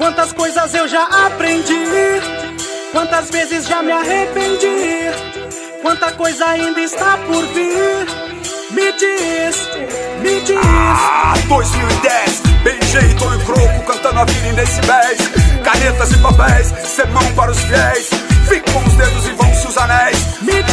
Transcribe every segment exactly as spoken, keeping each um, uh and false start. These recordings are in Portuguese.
Quantas coisas eu já aprendi, quantas vezes já me arrependi, quanta coisa ainda está por vir. Me diz, me diz. Ah, dois mil e dez, B G e Tonho Croco cantando a vida em decibéis. Canetas e papéis, sermão para os fiéis. Fique com os dedos e vão-se os anéis. Me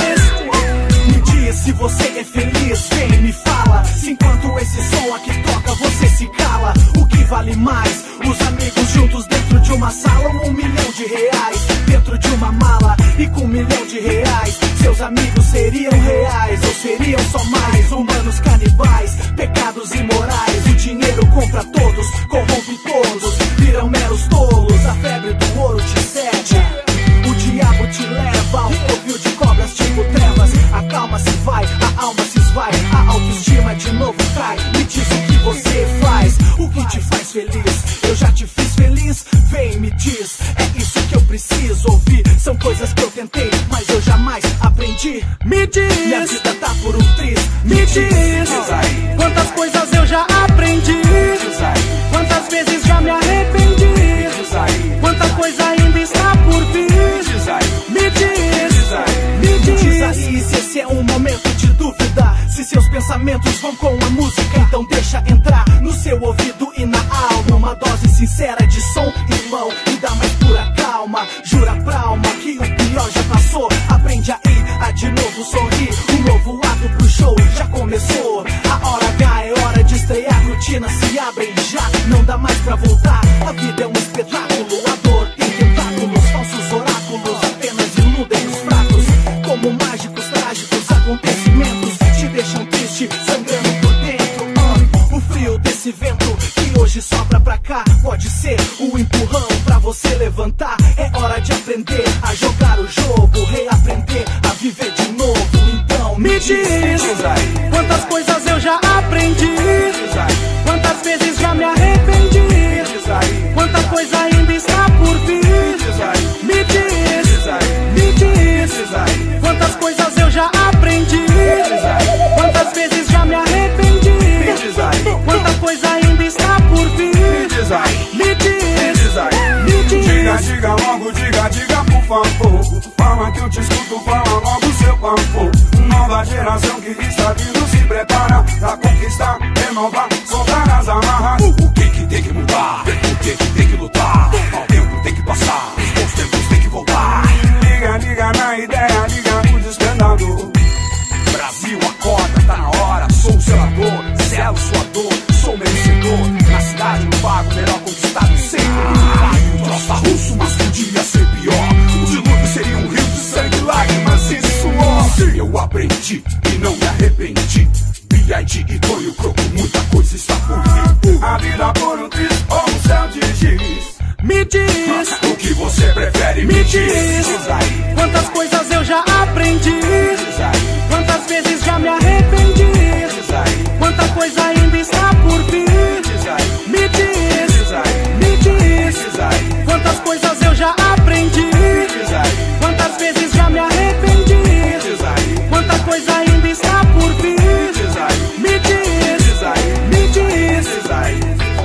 diz, me diz se você é feliz, vem me fala. Se enquanto esse som aqui toca você se cala. O que vale mais? Os amigos juntos dentro de uma sala ou um milhão de reais dentro de uma mala? E com um milhão de reais seus amigos seriam reais ou seriam só mais humanos canibais, pecados imorais? O dinheiro compra todos, corrompe todos, viram meros tolos. A febre do ouro te cede, o diabo te leva ao covil de cobras tipo trevas. A calma se vai, a alma se esvai, a autoestima de novo cai. Me diz o que você faz, o que te faz feliz. Eu já te fiz feliz, vem me diz. É isso que eu preciso ouvir. São coisas que eu tentei, mas eu jamais aprendi. Me diz, minha vida tá por um triz. Me, me diz, diz aí. Quantas coisas eu já aprendi, diz aí. Quantas vezes já me arrependi, diz aí. Quanta coisa ainda está por vir. Diz aí. Me diz, diz aí. Me diz, diz aí se esse é um momento de dúvida, se seus pensamentos vão com a música, então deixa entrar no seu ouvido e na alma uma dose sincera de som, irmão, e dá mais pura calma. Jura pra alma que o pior já passou. Aprende aí a de novo sorrir. Um novo ato pro show já começou. A hora H é hora de estrear. Rotinas se abrem já, não dá mais pra voltar. A vida é um espetáculo, a dor tem tentáculos. Falsos oráculos apenas iludem os fracos. Como mágicos, trágicos acontecimentos te deixam triste, sangrando por dentro. uh, O frio desse vento que hoje sopra pra cá pode ser o empurrão pra você levantar. É hora de aprender a jogar o jogo, reaprender a viver de novo. Então me diz, diz aí. Quantas coisas eu já aprendi, diz aí. Quantas vezes já me arrependi, diz aí. Quanta coisa ainda está por vir. Diz aí. Me diz, diz aí. Me diz, diz aí. Quantas coisas eu já aprendi, diz aí. Quantas vezes já me arrependi, diz aí. Quanta coisa ainda está por vir. Diz aí. Me diz, diz aí. Me diz. Diga, diga logo, diga, diga por favor. Fala que eu te escuto, fala logo seu papo. Nova geração que está vindo se prepara pra conquistar, renovar, soltar as amarras. O que que tem que mudar? O que que tem que lutar? O tempo tem que passar, os bons tempos tem que voltar. Liga, liga na ideia, liga no despertador. Brasil, acorda, tá na hora. Sou o selador, selo sua dor. Sou merecedor, na cidade no pago, melhor conquistado sempre. Um troço russo, mas podia ser pior. O dilúvio seria um rio de sangue, lágrimas e suor. Eu aprendi e não me arrependi. B I G e Tonho Croco, muita coisa está por vir. A vida por um triz ou um céu de giz. Me diz, o que você prefere, me, me diz. diz. Diz aí. Quantas coisas eu já aprendi, diz aí. Quantas vezes já me arrependi, diz aí. Quanta coisa ainda está por vir. Diz aí. Me diz, diz aí. Me diz, diz aí. Quantas coisas eu já aprendi, diz aí. Quantas vezes já me arrependi, diz aí. Quanta coisa ainda está por vir. Diz aí. Me diz, diz aí. Me diz, diz aí.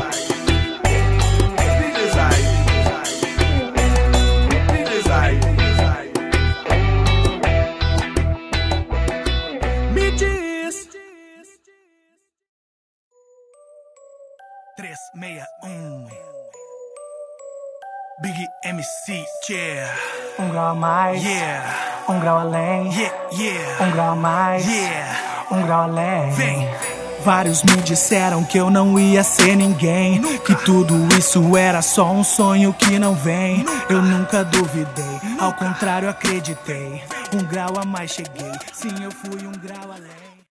Me diz aí. Me diz aí. Me diz. três seis um Big M C, yeah. Um grau a mais, Yeah, um grau além, yeah, yeah, um grau a mais, yeah. um grau além. Vem. Vários me disseram que eu não ia ser ninguém, nunca. Que tudo isso era só um sonho que não vem, nunca. Eu nunca duvidei, nunca. Ao contrário acreditei. Um grau a mais cheguei, sim, eu fui um grau além.